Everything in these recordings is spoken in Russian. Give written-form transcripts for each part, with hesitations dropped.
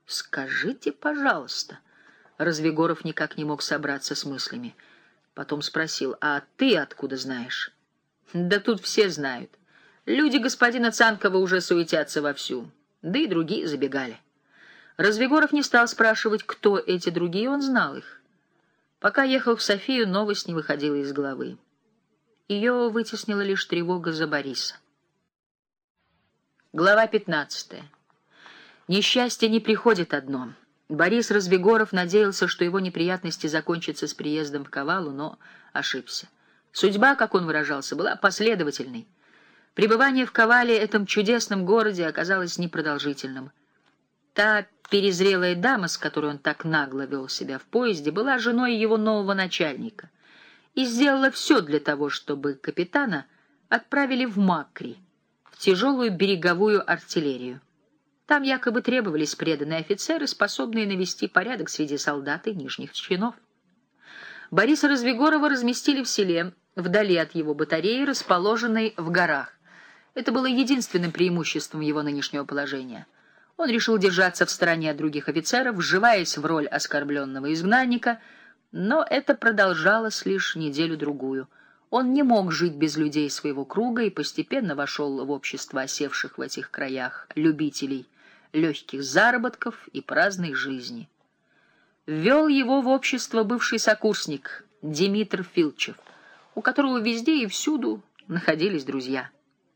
«Скажите, пожалуйста». Развигоров никак не мог собраться с мыслями. Потом спросил: «А ты откуда знаешь?» «Да тут все знают. Люди господина Цанкова уже суетятся вовсю, да и другие забегали». Развигоров не стал спрашивать, кто эти другие, он знал их. Пока ехал в Софию, новость не выходила из головы. Ее вытеснила лишь тревога за Бориса. Глава 15. Несчастье не приходит одно. Борис Развигоров надеялся, что его неприятности закончатся с приездом в Кавалу, но ошибся. Судьба, как он выражался, была последовательной. Пребывание в Кавале, этом чудесном городе, оказалось непродолжительным. Та перезрелая дама, с которой он так нагло вел себя в поезде, была женой его нового начальника и сделала все для того, чтобы капитана отправили в Макри, в тяжелую береговую артиллерию. Там якобы требовались преданные офицеры, способные навести порядок среди солдат и нижних чинов. Бориса Развигорова разместили в селе, вдали от его батареи, расположенной в горах. Это было единственным преимуществом его нынешнего положения. Он решил держаться в стороне от других офицеров, вживаясь в роль оскорбленного изгнанника, но это продолжалось лишь неделю-другую. Он не мог жить без людей своего круга и постепенно вошел в общество осевших в этих краях любителей легких заработков и праздной жизни. Ввел его в общество бывший сокурсник Димитр Филчев, у которого везде и всюду находились друзья.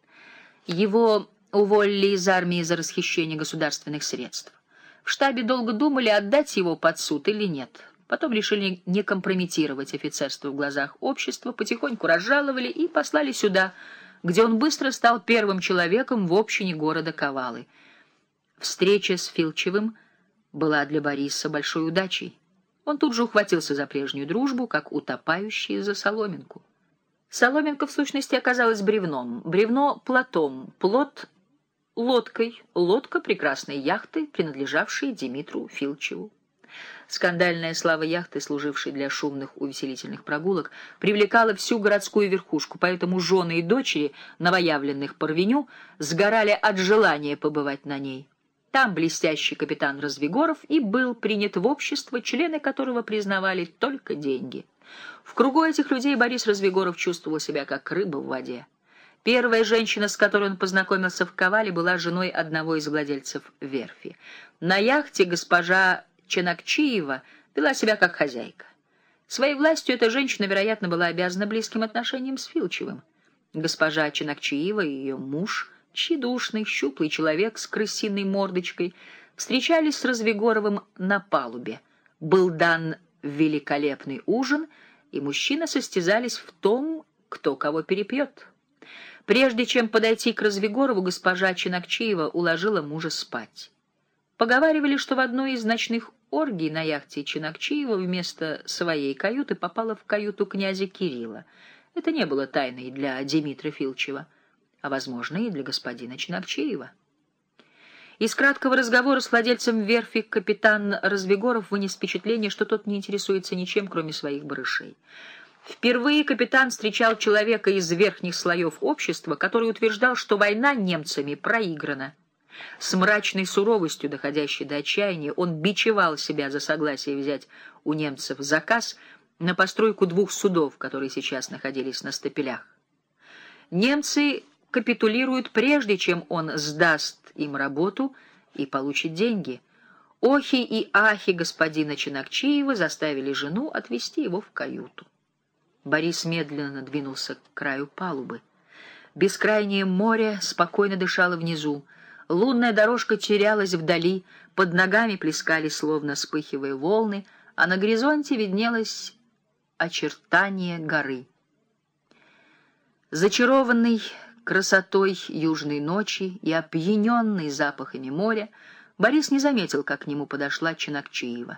Его уволили из армии за расхищение государственных средств. В штабе долго думали, отдать его под суд или нет. Потом решили не компрометировать офицерство в глазах общества, потихоньку разжаловали и послали сюда, где он быстро стал первым человеком в общине города Кавалы. Встреча с Филчевым была для Бориса большой удачей. Он тут же ухватился за прежнюю дружбу, как утопающий за соломинку. Соломинка, в сущности, оказалась бревном, бревно — плотом, плот — лодкой, лодка — прекрасной яхты, принадлежавшей Димитру Филчеву. Скандальная слава яхты, служившей для шумных увеселительных прогулок, привлекала всю городскую верхушку, поэтому жены и дочери новоявленных Парвеню сгорали от желания побывать на ней. Там блестящий капитан Развигоров и был принят в общество, члены которого признавали только деньги. В кругу этих людей Борис Развигоров чувствовал себя как рыба в воде. Первая женщина, с которой он познакомился в Кавале, была женой одного из владельцев верфи. На яхте госпожа Ченакчиева вела себя как хозяйка. Своей властью эта женщина, вероятно, была обязана близким отношениям с Филчевым. Госпожа Ченакчиева и ее муж, тщедушный, щуплый человек с крысиной мордочкой, встречались с Развигоровым на палубе. Был дан великолепный ужин, и мужчины состязались в том, кто кого перепьет. Прежде чем подойти к Развигорову, госпожа Ченакчиева уложила мужа спать. Поговаривали, что в одной из ночных оргий на яхте Ченакчиева вместо своей каюты попала в каюту князя Кирилла. Это не было тайной для Димитра Филчева, а, возможно, и для господина Ченакчиева. Из краткого разговора с владельцем верфи капитан Развигоров вынес впечатление, что тот не интересуется ничем, кроме своих барышей. Впервые капитан встречал человека из верхних слоев общества, который утверждал, что война немцами проиграна. С мрачной суровостью, доходящей до отчаяния, он бичевал себя за согласие взять у немцев заказ на постройку 2 судов, которые сейчас находились на стапелях. Немцы капитулируют прежде, чем он сдаст им работу и получит деньги. Охи и ахи господина Ченакчиева заставили жену отвезти его в каюту. Борис медленно двинулся к краю палубы. Бескрайнее море спокойно дышало внизу. Лунная дорожка терялась вдали, под ногами плескали, словно вспыхивая волны, а на горизонте виднелось очертание горы. Зачарованный красотой южной ночи и опьяненный запахами моря, Борис не заметил, как к нему подошла Ченакчиева.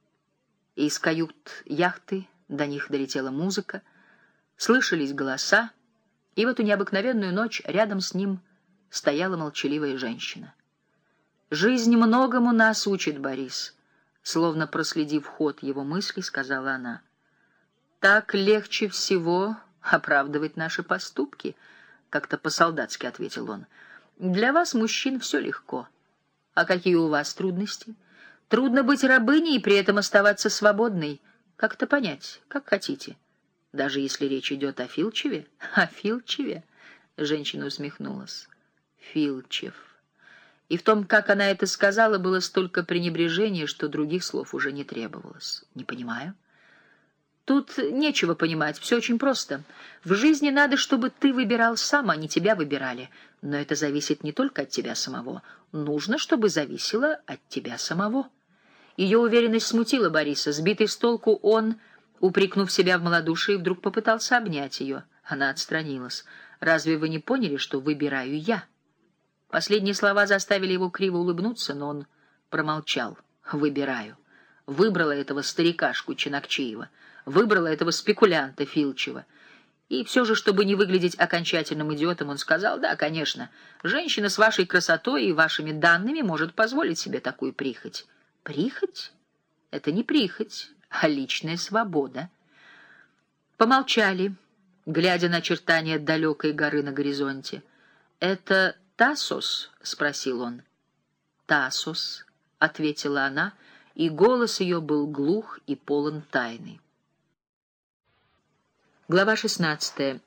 Из кают яхты до них долетела музыка, слышались голоса, и в эту необыкновенную ночь рядом с ним стояла молчаливая женщина. «Жизнь многому нас учит, Борис», — словно проследив ход его мыслей, сказала она. «Так легче всего оправдывать наши поступки», — как-то по-солдатски ответил он. «Для вас, мужчин, все легко. А какие у вас трудности? Трудно быть рабыней и при этом оставаться свободной. Как это понять? Как хотите. Даже если речь идет о Филчеве? О Филчеве? Женщина усмехнулась. Филчев. И в том, как она это сказала, было столько пренебрежения, что других слов уже не требовалось. Не понимаю. Тут нечего понимать, все очень просто. В жизни надо, чтобы ты выбирал сам, а не тебя выбирали. Но это зависит не только от тебя самого. Нужно, чтобы зависело от тебя самого. Ее уверенность смутила Бориса. Сбитый с толку он, упрекнув себя в малодушии, вдруг попытался обнять ее. Она отстранилась. «Разве вы не поняли, что выбираю я?» Последние слова заставили его криво улыбнуться, но он промолчал. «Выбираю. Выбрала этого старикашку Ченакчиева. Выбрала этого спекулянта Филчева». И все же, чтобы не выглядеть окончательным идиотом, он сказал: «Да, конечно, женщина с вашей красотой и вашими данными может позволить себе такую прихоть». «Прихоть? Это не прихоть, а личная свобода». Помолчали, глядя на очертания далекой горы на горизонте. «Это Тассос?» — спросил он. «Тассос», — ответила она, и голос ее был глух и полон тайны. Глава 16.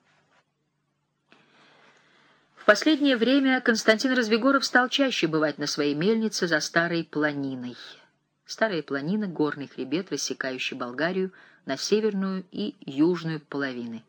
В последнее время Константин Развигоров стал чаще бывать на своей мельнице за Старой Планиной. Старая Планина — горный хребет, рассекающий Болгарию на северную и южную половины.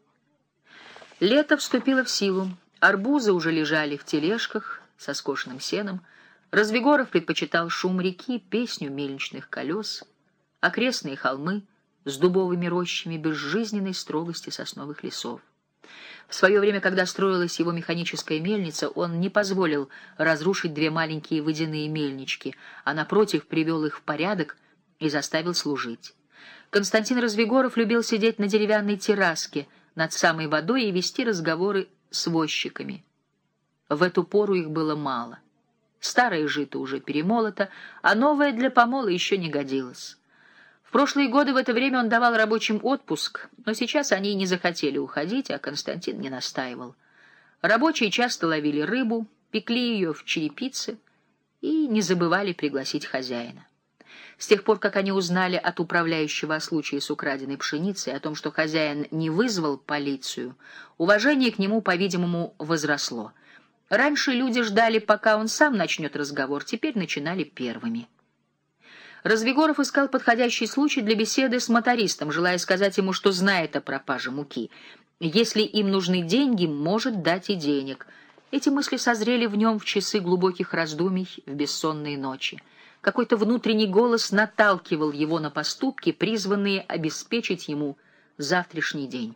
Лето вступило в силу, арбузы уже лежали в тележках со скошенным сеном, Развигоров предпочитал шум реки, песню мельничных колес, окрестные холмы с дубовыми рощами безжизненной строгости сосновых лесов. В свое время, когда строилась его механическая мельница, он не позволил разрушить две маленькие водяные мельнички, а, напротив, привел их в порядок и заставил служить. Константин Развигоров любил сидеть на деревянной терраске над самой водой и вести разговоры с возчиками. В эту пору их было мало. Старое жито уже перемолото, а новое для помола еще не годилось. В прошлые годы в это время он давал рабочим отпуск, но сейчас они не захотели уходить, а Константин не настаивал. Рабочие часто ловили рыбу, пекли ее в черепице и не забывали пригласить хозяина. С тех пор, как они узнали от управляющего о случае с украденной пшеницей, о том, что хозяин не вызвал полицию, уважение к нему, по-видимому, возросло. Раньше люди ждали, пока он сам начнет разговор, теперь начинали первыми. Развигоров искал подходящий случай для беседы с мотористом, желая сказать ему, что знает о пропаже муки. Если им нужны деньги, может дать и денег. Эти мысли созрели в нем в часы глубоких раздумий, в бессонные ночи. Какой-то внутренний голос наталкивал его на поступки, призванные обеспечить ему завтрашний день.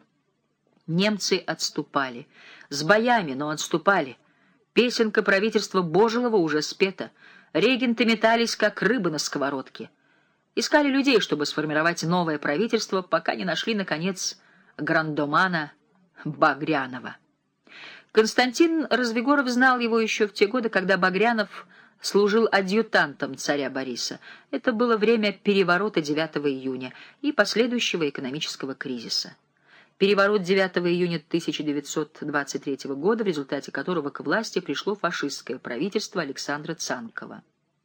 Немцы отступали. С боями, но отступали. Песенка правительства Божилова уже спета. Регенты метались, как рыбы на сковородке. Искали людей, чтобы сформировать новое правительство, пока не нашли, наконец, грандомана Багрянова. Константин Развигоров знал его еще в те годы, когда Багрянов служил адъютантом царя Бориса. Это было время переворота 9 июня и последующего экономического кризиса. Переворот 9 июня 1923 года, в результате которого к власти пришло фашистское правительство Александра Цанкова.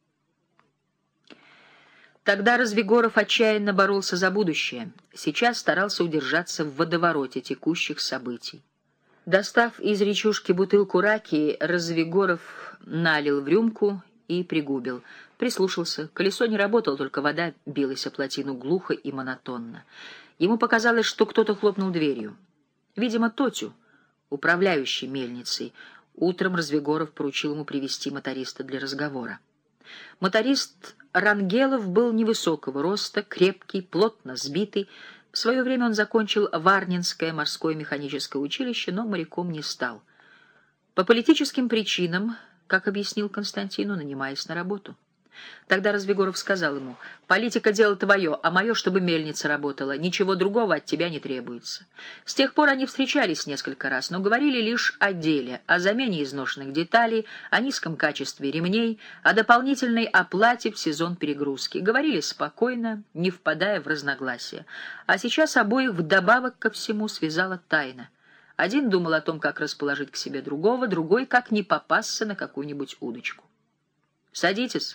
Тогда Развигоров отчаянно боролся за будущее, сейчас старался удержаться в водовороте текущих событий. Достав из речушки бутылку ракии, Развигоров налил в рюмку и пригубил. Прислушался. Колесо не работало, только вода билась о плотину глухо и монотонно. Ему показалось, что кто-то хлопнул дверью. Видимо, Тотю, управляющий мельницей. Утром Развигоров поручил ему привести моториста для разговора. Моторист Рангелов был невысокого роста, крепкий, плотно сбитый. В свое время он закончил Варнинское морское механическое училище, но моряком не стал. По политическим причинам, как объяснил Константину, нанимаясь на работу. Тогда Развигоров сказал ему: «Политика — дело твое, а мое, чтобы мельница работала. Ничего другого от тебя не требуется». С тех пор они встречались несколько раз, но говорили лишь о деле, о замене изношенных деталей, о низком качестве ремней, о дополнительной оплате в сезон перегрузки. Говорили спокойно, не впадая в разногласия. А сейчас обоих вдобавок ко всему связала тайна. Один думал о том, как расположить к себе другого, другой — как не попасться на какую-нибудь удочку. «Садитесь»,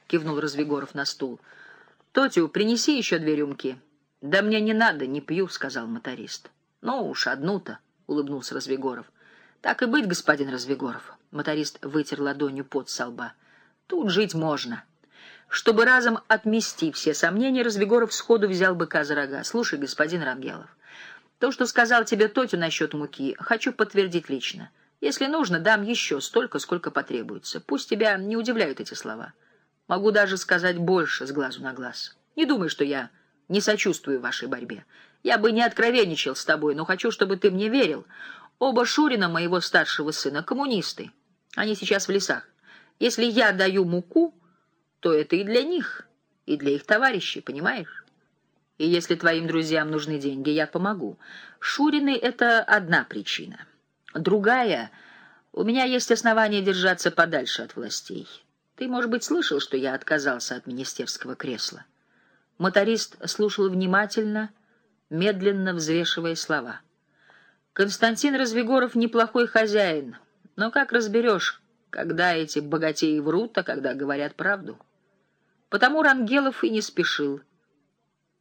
кивнул Развигоров на стул. «Тотю, принеси еще 2 рюмки». «Да мне не надо, не пью», — сказал моторист. «Ну уж, одну-то», — улыбнулся Развигоров. «Так и быть, господин Развигоров». Моторист вытер ладонью пот со лба. «Тут жить можно». Чтобы разом отмести все сомнения, Развигоров сходу взял быка за рога. «Слушай, господин Рангелов, то, что сказал тебе Тотю насчет муки, хочу подтвердить лично. Если нужно, дам еще столько, сколько потребуется. Пусть тебя не удивляют эти слова. Могу даже сказать больше с глазу на глаз. Не думай, что я не сочувствую вашей борьбе. Я бы не откровенничал с тобой, но хочу, чтобы ты мне верил. Оба Шурина, моего старшего сына, коммунисты. Они сейчас в лесах. Если я даю муку, то это и для них, и для их товарищей, понимаешь? И если твоим друзьям нужны деньги, я помогу. Шурины — это одна причина. Другая — у меня есть основания держаться подальше от властей. Ты, может быть, слышал, что я отказался от министерского кресла?» Моторист слушал внимательно, медленно взвешивая слова. «Константин Развигоров неплохой хозяин, но как разберешь, когда эти богатеи врут, а когда говорят правду?» Потому Рангелов и не спешил